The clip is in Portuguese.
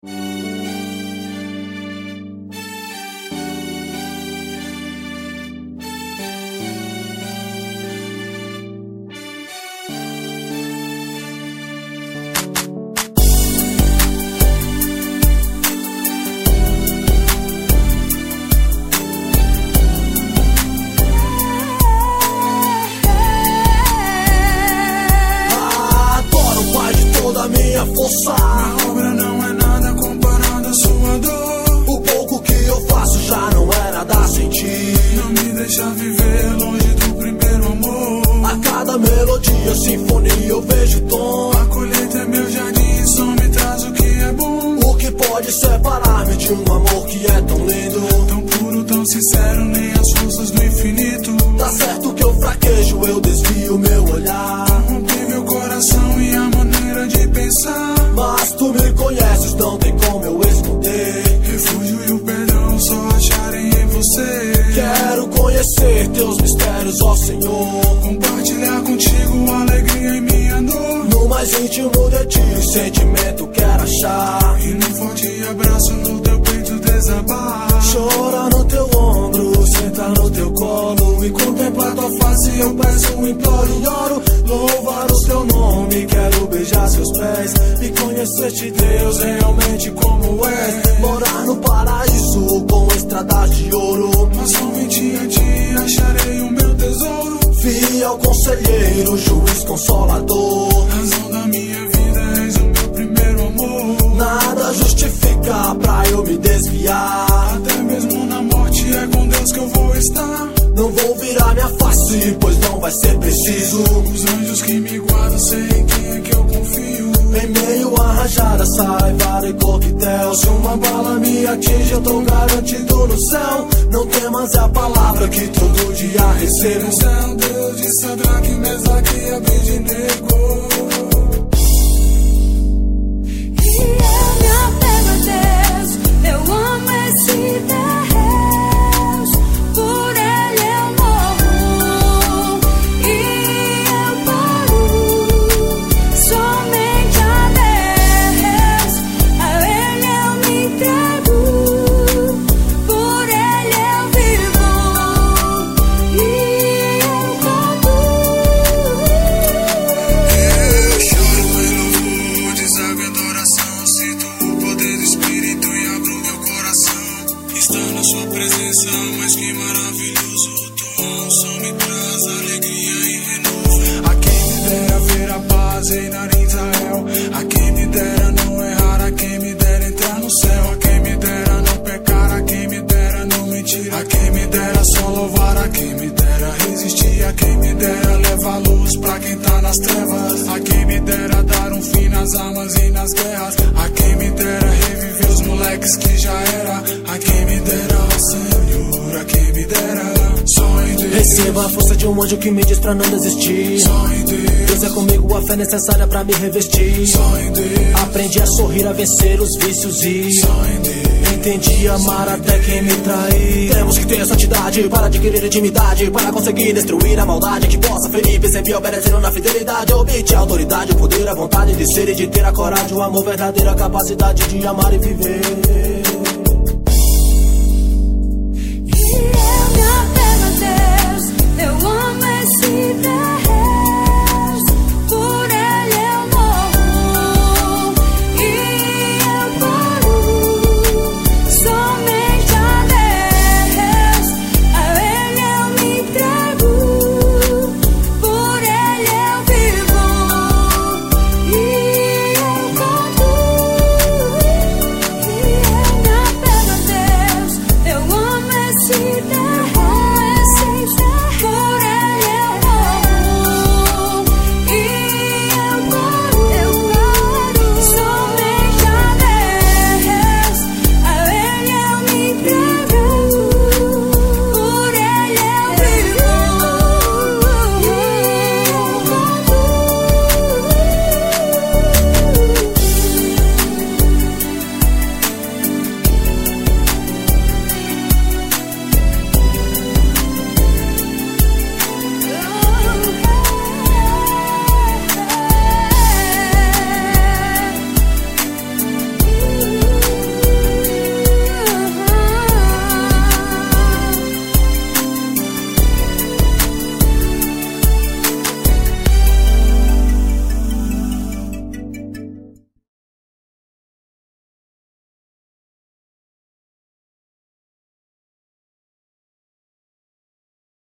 Força. Minha obra não é nada comparada à sua dor. O pouco que eu faço já não é nada a sentir. Não me deixa viver longe do primeiro amor. A cada melodia, sinfonia eu vejo tom. A colheita é meu jardim, só me traz o que é bom. O que pode separar-me de um amor que é tão lindo, tão puro, tão sincero, nem as forças do infinito. Tá certo que eu fraquejo, eu desvio meu olhar. Corrompi meu coração e a maneira de pensar. Mas tu me conheces, não tem como eu esconder. Refúgio e o perdão só acharem em você. Quero conhecer teus mistérios, ó Senhor. Compartilhar contigo a alegria em minha dor. No mais íntimo de ti, sentimento quero achar. E num forte abraço no teu peito desabar. Chora no teu ombro, senta no teu colo. E contemplar tua face eu peço, imploro e oro. Louvar o teu nome, quero beijar seus pés. E conhecer-te, Deus, realmente como és. Morar no paraíso com estradas de ouro. Mas somente a ti acharei o meu tesouro. Fiel conselheiro, juiz consolador. Razão da minha vida, és o meu primeiro amor. Nada justifica pra eu me desviar. Até mesmo na morte é com Deus que eu vou estar. Não vou virar minha face, pois não vai ser preciso. Os anjos que me guardam, sei em quem é que eu confio. Em meio a rajada, saiva e coquetel. Se uma bala me atinge, eu tô garantido no céu. Não temas, é a palavra que todo dia recebo. Esse é o Deus de Sadraque, Mesaque e Abednego. E eu me apego a Deus, eu amo esse Deus. Por Ele eu morro e eu paro. Somente a Deus, a Ele eu me entrego. Por Ele eu vivo e eu canto. Eu choro em louvor, deságuo em adoração. Sinto o poder do Espírito e abro meu coração. Está na sua presença, mas que maravilhoso. Tua unção me traz alegria e renovo. A quem me dera ver a paz reinar em Israel. A quem me dera não errar. A quem me dera entrar no céu. A quem me dera não pecar. A quem me dera não mentir. A quem me dera só louvar. A quem me dera resistir. A quem me dera levar luz pra quem tá nas trevas. A quem me dera dar um fim nas armas e nas guerras. A quem me dera reviver os moleques que já era. A quem me dera, ó Senhor, a quem me dera. Só em Deus. Receba a força de um anjo que me diz pra não desistir. Só em Deus. Deus é comigo, a fé necessária pra me revestir. Só em Deus. Aprendi a sorrir, a vencer os vícios e Só em Deus. entendi amar até quem me trai. Temos que ter santidade para adquirir intimidade, para conseguir destruir a maldade que possa ferir. Percebi obedecendo na fidelidade, obter a autoridade, o poder, a vontade de ser e de ter a coragem, o amor verdadeiro, a capacidade de amar e viver. E eu me apego a Deus, eu amo